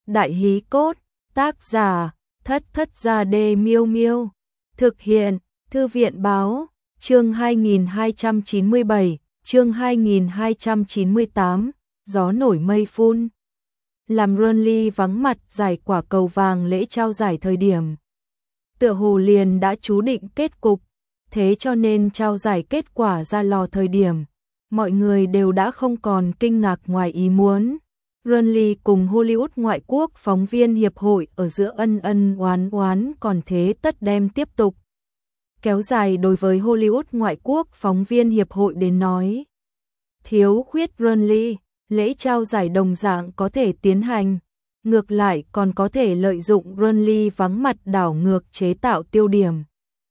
Đại hí cốt, tác giả, Thất Thất Gia Đê Miêu Miêu. Thực hiện, Thư viện báo, chương 2297, chương 2298, gió nổi mây phun. Làm Renly vắng mặt giải quả cầu vàng lễ trao giải thời điểm. Tựa hồ liền đã chú định kết cục, thế cho nên trao giải kết quả ra lò thời điểm. Mọi người đều đã không còn kinh ngạc ngoài ý muốn. Renly cùng Hollywood ngoại quốc phóng viên hiệp hội ở giữa ân ân oán oán còn thế tất đem tiếp tục kéo dài. Đối với Hollywood ngoại quốc phóng viên hiệp hội đến nói, thiếu khuyết Renly, lễ trao giải đồng dạng có thể tiến hành, ngược lại còn có thể lợi dụng Renly vắng mặt đảo ngược chế tạo tiêu điểm.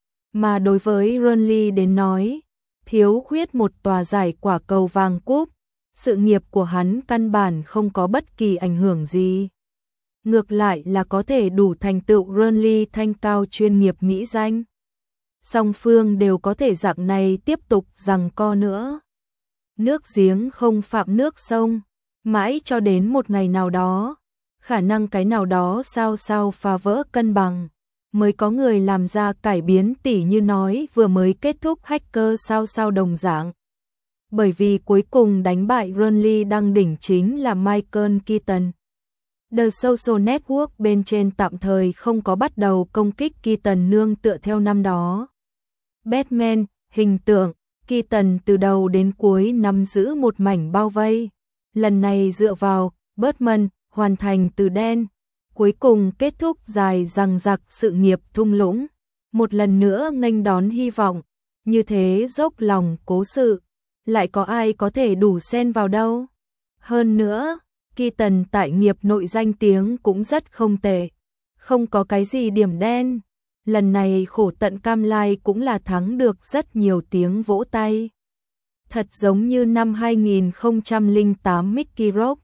Mà đối với Renly đến nói, thiếu khuyết một tòa giải quả cầu vàng cúp, sự nghiệp của hắn căn bản không có bất kỳ ảnh hưởng gì. Ngược lại là có thể đủ thành tựu Renly thanh cao chuyên nghiệp mỹ danh. Song phương đều có thể dạng này tiếp tục giằng co nữa. Nước giếng không phạm nước sông, mãi cho đến một ngày nào đó, khả năng cái nào đó sao phá vỡ cân bằng, mới có người làm ra cải biến, tỉ như nói vừa mới kết thúc Hacker sao đồng dạng. Bởi vì cuối cùng đánh bại Renly đăng đỉnh chính là Michael Keaton. The Social Network bên trên tạm thời không có bắt đầu công kích Keaton nương tựa theo năm đó Batman, hình tượng, Keaton từ đầu đến cuối nắm giữ một mảnh bao vây. Lần này dựa vào Batman hoàn thành từ đen, cuối cùng kết thúc dài dằng dặc sự nghiệp thung lũng, một lần nữa nghênh đón hy vọng. Như thế dốc lòng cố sự, lại có ai có thể đủ xen vào đâu. Hơn nữa, Keaton tại nghiệp nội danh tiếng cũng rất không tệ, không có cái gì điểm đen. Lần này khổ tận cam lai cũng là thắng được rất nhiều tiếng vỗ tay. Thật giống như năm 2008 Mickey Rourke.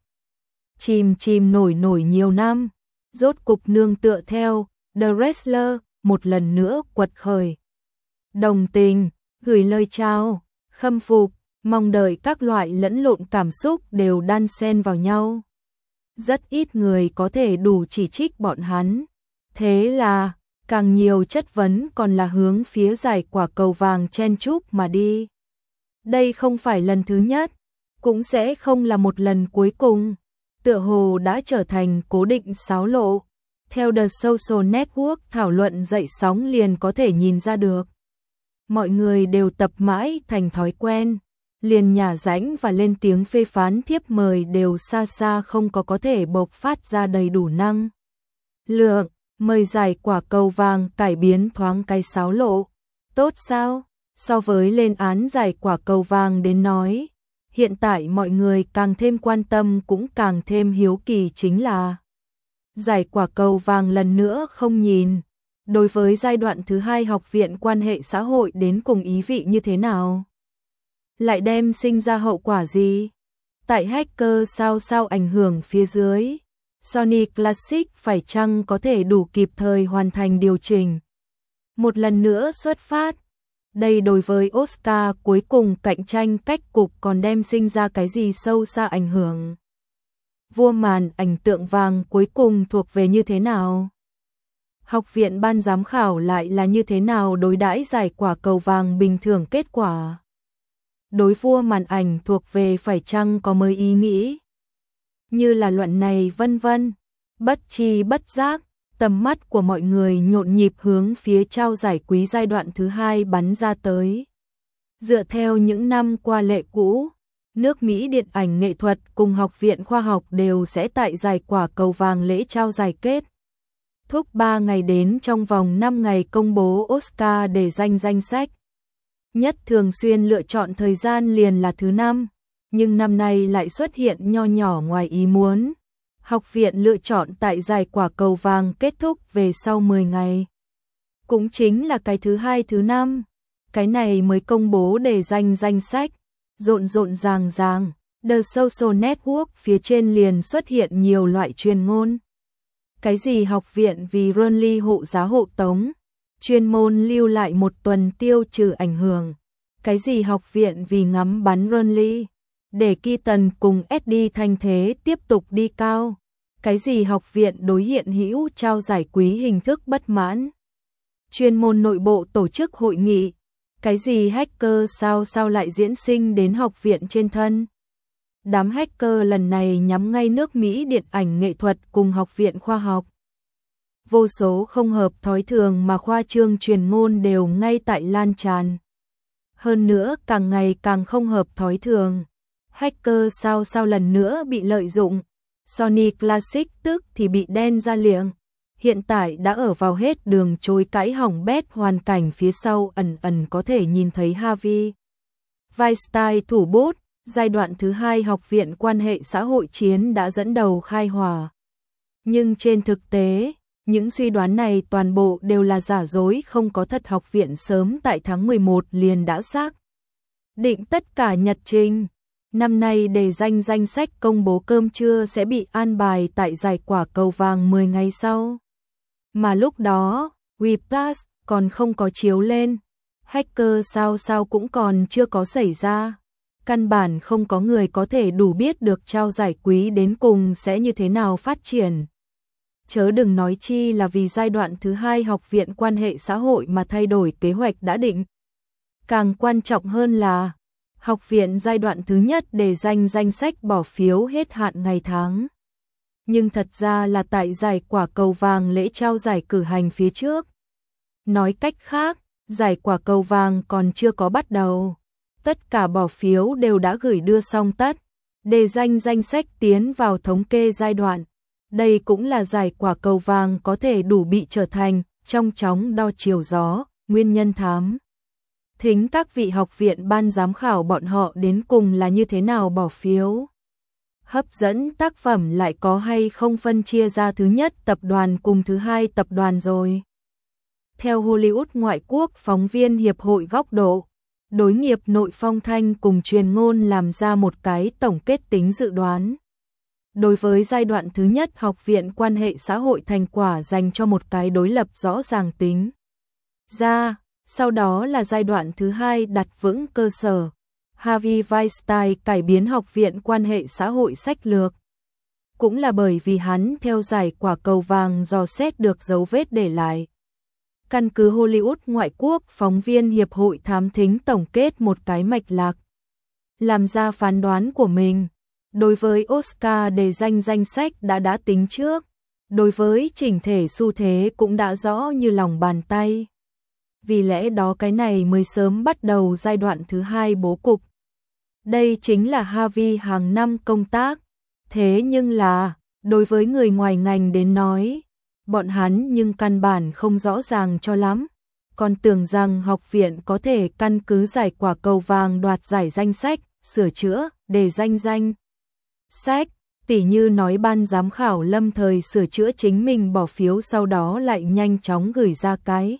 Chìm nổi nhiều năm, rốt cục nương tựa theo The Wrestler một lần nữa quật khởi. Đồng tình, gửi lời chào, khâm phục, mong đợi các loại lẫn lộn cảm xúc đều đan xen vào nhau. Rất ít người có thể đủ chỉ trích bọn hắn. Thế là, càng nhiều chất vấn còn là hướng phía giải quả cầu vàng chen chúc mà đi. Đây không phải lần thứ nhất, cũng sẽ không là một lần cuối cùng. Tựa hồ đã trở thành cố định xáo lộ. Theo The Social Network thảo luận dậy sóng liền có thể nhìn ra được. Mọi người đều tập mãi thành thói quen, liền nhả rãnh và lên tiếng phê phán thiếp mời đều xa không có thể bộc phát ra đầy đủ năng lượng. Mời giải quả cầu vàng cải biến thoáng cái xáo lộ. Tốt sao? So với lên án giải quả cầu vàng đến nói, hiện tại mọi người càng thêm quan tâm cũng càng thêm hiếu kỳ chính là giải quả cầu vàng lần nữa không nhìn. Đối với giai đoạn thứ hai học viện quan hệ xã hội đến cùng ý vị như thế nào? Lại đem sinh ra hậu quả gì? Tại Hacker sao ảnh hưởng phía dưới, Sony Classic phải chăng có thể đủ kịp thời hoàn thành điều chỉnh? Một lần nữa xuất phát. Đây đối với Oscar cuối cùng cạnh tranh cách cục còn đem sinh ra cái gì sâu xa ảnh hưởng? Vua màn ảnh tượng vàng cuối cùng thuộc về như thế nào? Học viện ban giám khảo lại là như thế nào đối đãi giải quả cầu vàng bình thường kết quả? Đối vua màn ảnh thuộc về phải chăng có mới ý nghĩ? Như là luận này vân vân, bất chi bất giác, tầm mắt của mọi người nhộn nhịp hướng phía trao giải quý giai đoạn thứ hai bắn ra tới. Dựa theo những năm qua lệ cũ, nước Mỹ điện ảnh nghệ thuật cùng học viện khoa học đều sẽ tại giải quả cầu vàng lễ trao giải kết thúc 3 ngày đến trong vòng 5 ngày công bố Oscar để danh sách. Nhất thường xuyên lựa chọn thời gian liền là thứ năm, nhưng năm nay lại xuất hiện nho nhỏ ngoài ý muốn. Học viện lựa chọn tại giải quả cầu vàng kết thúc về sau 10 ngày. Cũng chính là cái thứ hai thứ năm, cái này mới công bố để danh sách. Rộn ràng, The Social Network phía trên liền xuất hiện nhiều loại truyền ngôn. Cái gì học viện vì Renly hộ giá hộ tống, chuyên môn lưu lại một tuần tiêu trừ ảnh hưởng. Cái gì học viện vì ngắm bắn Renly, để Keaton cùng Eddie thanh thế tiếp tục đi cao. Cái gì học viện đối hiện hữu trao giải quý hình thức bất mãn? Chuyên môn nội bộ tổ chức hội nghị. Cái gì hacker sao lại diễn sinh đến học viện trên thân? Đám hacker lần này nhắm ngay nước Mỹ điện ảnh nghệ thuật cùng học viện khoa học. Vô số không hợp thói thường mà khoa trương truyền ngôn đều ngay tại lan tràn. Hơn nữa càng ngày càng không hợp thói thường. Hacker sao lần nữa bị lợi dụng. Sony Classic tức thì bị đen ra liệng. Hiện tại đã ở vào hết đường chối cãi hỏng bét, hoàn cảnh phía sau ẩn có thể nhìn thấy Harvey Weinstein thủ bút. Giai đoạn thứ 2 học viện quan hệ xã hội chiến đã dẫn đầu khai hỏa. Nhưng trên thực tế, những suy đoán này toàn bộ đều là giả dối, không có thật. Học viện sớm tại tháng 11 liền đã xác định tất cả nhật trình. Năm nay đề danh sách công bố cơm trưa sẽ bị an bài tại giải quả cầu vàng 10 ngày sau. Mà lúc đó, WePlus còn không có chiếu lên. Hacker sao cũng còn chưa có xảy ra. Căn bản không có người có thể đủ biết được trao giải quý đến cùng sẽ như thế nào phát triển. Chớ đừng nói chi là vì giai đoạn thứ 2 học viện quan hệ xã hội mà thay đổi kế hoạch đã định. Càng quan trọng hơn là, học viện giai đoạn thứ nhất để danh sách bỏ phiếu hết hạn ngày tháng. Nhưng thật ra là tại giải quả cầu vàng lễ trao giải cử hành phía trước. Nói cách khác, giải quả cầu vàng còn chưa có bắt đầu. Tất cả bỏ phiếu đều đã gửi đưa xong tất. Đề danh sách tiến vào thống kê giai đoạn. Đây cũng là giải quả cầu vàng có thể đủ bị trở thành trong chóng đo chiều gió, nguyên nhân thám. Thính các vị học viện ban giám khảo bọn họ đến cùng là như thế nào bỏ phiếu. Hấp dẫn tác phẩm lại có hay không phân chia ra thứ nhất tập đoàn cùng thứ hai tập đoàn rồi. Theo Hollywood ngoại quốc phóng viên hiệp hội góc độ, đối nghiệp nội phong thanh cùng truyền ngôn làm ra một cái tổng kết tính dự đoán. Đối với giai đoạn thứ nhất học viện quan hệ xã hội thành quả dành cho một cái đối lập rõ ràng tính ra, sau đó là giai đoạn thứ hai đặt vững cơ sở. Harvey Weinstein cải biến học viện quan hệ xã hội sách lược. Cũng là bởi vì hắn theo giải quả cầu vàng dò xét được dấu vết để lại. Căn cứ Hollywood ngoại quốc phóng viên hiệp hội thám thính tổng kết một cái mạch lạc. Làm ra phán đoán của mình. Đối với Oscar đề danh sách đã tính trước. Đối với chỉnh thể xu thế cũng đã rõ như lòng bàn tay. Vì lẽ đó cái này mới sớm bắt đầu giai đoạn thứ hai bố cục. Đây chính là Harvey hàng năm công tác. Thế nhưng là, đối với người ngoài ngành đến nói, bọn hắn nhưng căn bản không rõ ràng cho lắm. Còn tưởng rằng học viện có thể căn cứ giải quả cầu vàng đoạt giải danh sách, sửa chữa, đề danh sách. Tỉ như nói ban giám khảo lâm thời sửa chữa chính mình bỏ phiếu sau đó lại nhanh chóng gửi ra cái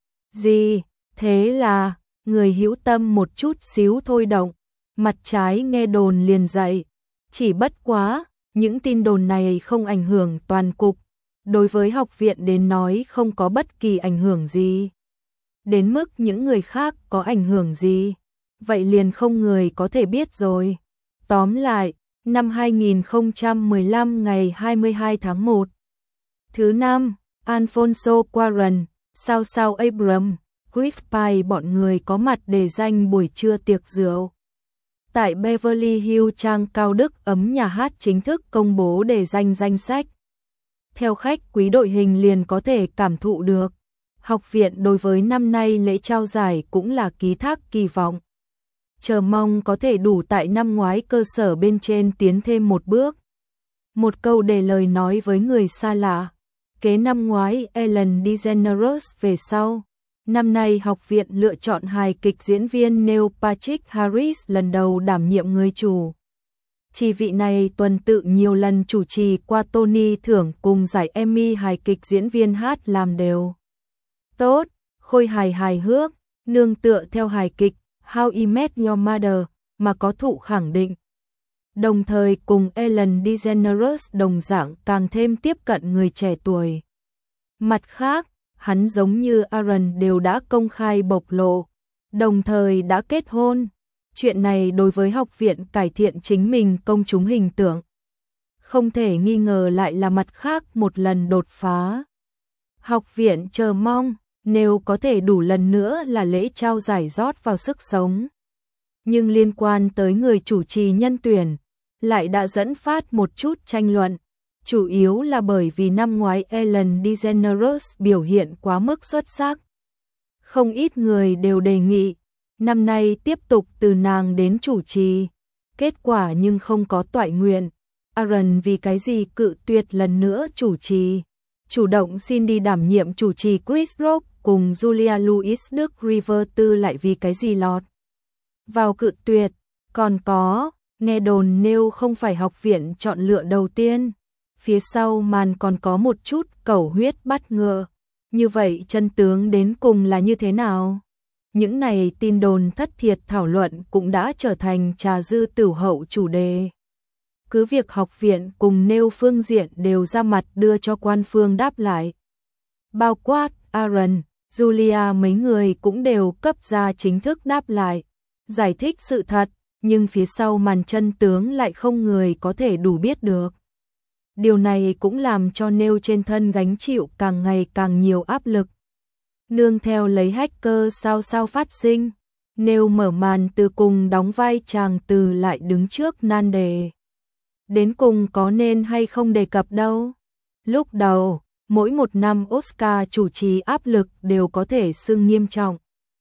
gì, thế là, người hữu tâm một chút xíu thôi động, mặt trái nghe đồn liền dậy. Chỉ bất quá, những tin đồn này không ảnh hưởng toàn cục, đối với học viện đến nói không có bất kỳ ảnh hưởng gì. Đến mức những người khác có ảnh hưởng gì, vậy liền không người có thể biết rồi. Tóm lại, năm 2015 ngày 22 tháng 1. Thứ năm, Alfonso Cuarón, sao Abram, Chris Pine bọn người có mặt để danh buổi trưa tiệc rượu. Tại Beverly Hills trang cao đức ấm nhà hát chính thức công bố đề danh sách. Theo khách quý đội hình liền có thể cảm thụ được. Học viện đối với năm nay lễ trao giải cũng là ký thác kỳ vọng. Chờ mong có thể đủ tại năm ngoái cơ sở bên trên tiến thêm một bước. Một câu để lời nói với người xa lạ. Kế năm ngoái Ellen DeGeneres về sau. Năm nay học viện lựa chọn hài kịch diễn viên Neil Patrick Harris lần đầu đảm nhiệm người chủ. Chỉ vị này tuần tự nhiều lần chủ trì qua Tony thưởng cùng giải Emmy hài kịch diễn viên hát làm đều tốt, khôi hài hước, nương tựa theo hài kịch How I Met Your Mother mà có thụ khẳng định. Đồng thời cùng Ellen DeGeneres đồng dạng càng thêm tiếp cận người trẻ tuổi. Mặt khác, hắn giống như Aaron đều đã công khai bộc lộ, đồng thời đã kết hôn. Chuyện này đối với học viện cải thiện chính mình công chúng hình tượng không thể nghi ngờ lại là mặt khác một lần đột phá. Học viện chờ mong, nếu có thể đủ lần nữa là lễ trao giải rót vào sức sống. Nhưng liên quan tới người chủ trì nhân tuyển, lại đã dẫn phát một chút tranh luận, chủ yếu là bởi vì năm ngoái Ellen DeGeneres biểu hiện quá mức xuất sắc. Không ít người đều đề nghị, năm nay tiếp tục từ nàng đến chủ trì. Kết quả nhưng không có toại nguyện. Aaron vì cái gì cự tuyệt lần nữa chủ trì, chủ động xin đi đảm nhiệm chủ trì Chris Rock cùng Julia Louis Đức River Tư lại vì cái gì lọt vào cự tuyệt. Còn có, nghe đồn nếu không phải học viện chọn lựa đầu tiên, phía sau màn còn có một chút cẩu huyết bắt ngựa. Như vậy chân tướng đến cùng là như thế nào? Những này tin đồn thất thiệt thảo luận cũng đã trở thành trà dư tửu hậu chủ đề. Cứ việc học viện cùng nêu phương diện đều ra mặt đưa cho quan phương đáp lại. Bao quát, Aaron, Julia mấy người cũng đều cấp ra chính thức đáp lại, giải thích sự thật, nhưng phía sau màn chân tướng lại không người có thể đủ biết được. Điều này cũng làm cho nêu trên thân gánh chịu càng ngày càng nhiều áp lực. Nương theo lấy hacker sao phát sinh, nêu mở màn từ cùng đóng vai chàng từ lại đứng trước nan đề. Đến cùng có nên hay không đề cập đâu. Lúc đầu, mỗi một năm Oscar chủ trì áp lực đều có thể xưng nghiêm trọng.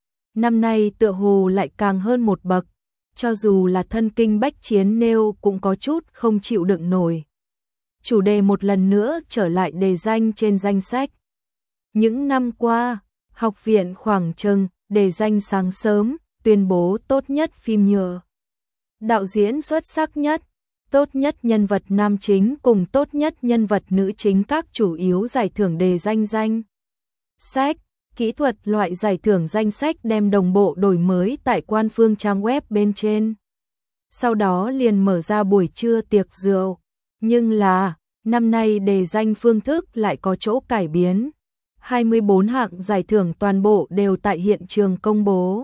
Năm nay tựa hồ lại càng hơn một bậc, cho dù là thân kinh bách chiến nêu cũng có chút không chịu đựng nổi. Chủ đề một lần nữa trở lại đề danh trên danh sách. Những năm qua, học viện khoảng chừng đề danh sáng sớm, tuyên bố tốt nhất phim nhựa, đạo diễn xuất sắc nhất, tốt nhất nhân vật nam chính cùng tốt nhất nhân vật nữ chính các chủ yếu giải thưởng đề danh danh sách. Kỹ thuật loại giải thưởng danh sách đem đồng bộ đổi mới tại quan phương trang web bên trên. Sau đó liền mở ra buổi trưa tiệc rượu. Nhưng là, năm nay đề danh phương thức lại có chỗ cải biến. 24 hạng giải thưởng toàn bộ đều tại hiện trường công bố.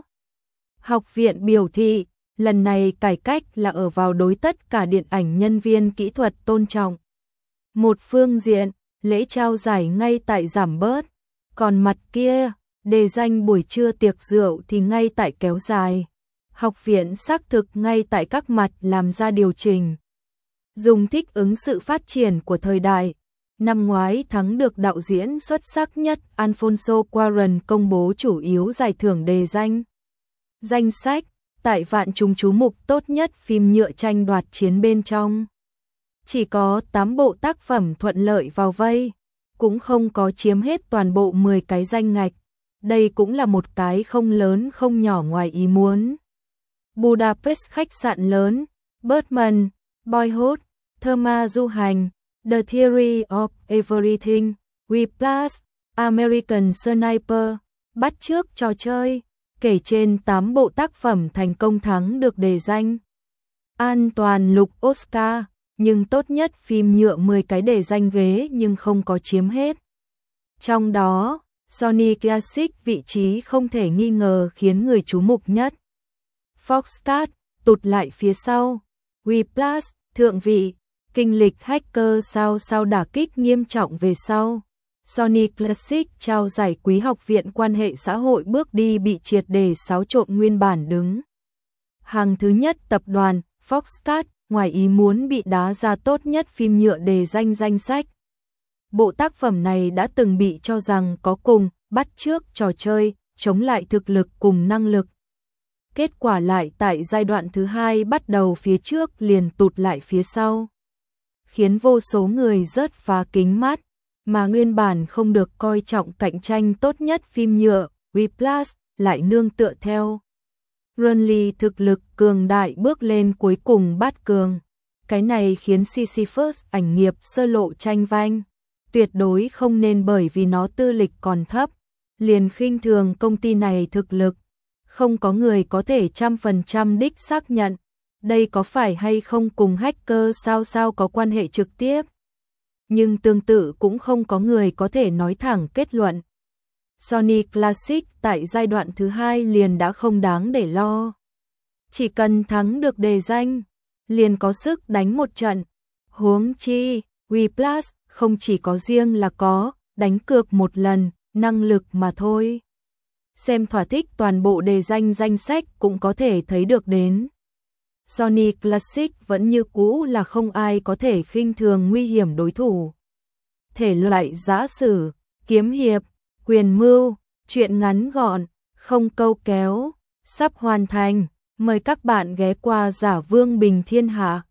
Học viện biểu thị, lần này cải cách là ở vào đối tất cả điện ảnh nhân viên kỹ thuật tôn trọng. Một phương diện, lễ trao giải ngay tại giảm bớt. Còn mặt kia, đề danh buổi trưa tiệc rượu thì ngay tại kéo dài. Học viện xác thực ngay tại các mặt làm ra điều chỉnh. Dùng thích ứng sự phát triển của thời đại. Năm ngoái thắng được đạo diễn xuất sắc nhất Alfonso Cuarón công bố chủ yếu giải thưởng đề danh. Danh sách, tại vạn chúng chú mục tốt nhất phim nhựa tranh đoạt chiến bên trong. Chỉ có 8 bộ tác phẩm thuận lợi vào vây, cũng không có chiếm hết toàn bộ 10 cái danh ngạch. Đây cũng là một cái không lớn không nhỏ ngoài ý muốn. Budapest khách sạn lớn, Birdman, Boyhood, Thơ ma du hành, The Theory of Everything, Whiplash, American Sniper, bắt chước trò chơi, kể trên 8 bộ tác phẩm thành công thắng được đề danh. An toàn lục Oscar, nhưng tốt nhất phim nhựa 10 cái đề danh ghế nhưng không có chiếm hết. Trong đó, Sony Classic vị trí không thể nghi ngờ khiến người chú mục nhất. Foxcat tụt lại phía sau, Whiplash thượng vị, kinh lịch hacker sao đả kích nghiêm trọng về sau. Sony Classic trao giải quý học viện quan hệ xã hội bước đi bị triệt để xáo trộn nguyên bản đứng hàng thứ nhất tập đoàn Foxcat ngoài ý muốn bị đá ra tốt nhất phim nhựa đề danh danh sách. Bộ tác phẩm này đã từng bị cho rằng có cùng bắt chước trò chơi, chống lại thực lực cùng năng lực. Kết quả lại tại giai đoạn thứ hai bắt đầu phía trước liền tụt lại phía sau, khiến vô số người rớt phá kính mắt, mà nguyên bản không được coi trọng cạnh tranh tốt nhất phim nhựa, Whiplash lại nương tựa theo Burnley thực lực cường đại bước lên cuối cùng bát cường. Cái này khiến Sisyphus ảnh nghiệp sơ lộ tranh vanh. Tuyệt đối không nên bởi vì nó tư lịch còn thấp, liền khinh thường công ty này thực lực. Không có người có thể 100% đích xác nhận, đây có phải hay không cùng hacker sao có quan hệ trực tiếp. Nhưng tương tự cũng không có người có thể nói thẳng kết luận. Sony Classic tại giai đoạn thứ hai liền đã không đáng để lo. Chỉ cần thắng được đề danh, liền có sức đánh một trận. Huống chi, Wii Plus không chỉ có riêng là có đánh cược một lần, năng lực mà thôi. Xem thỏa thích toàn bộ đề danh sách cũng có thể thấy được đến. Sony Classic vẫn như cũ là không ai có thể khinh thường nguy hiểm đối thủ. Thể loại giã sử, kiếm hiệp, quyền mưu, truyện ngắn gọn, không câu kéo, sắp hoàn thành. Mời các bạn ghé qua Giả Vương Bình Thiên Hạ.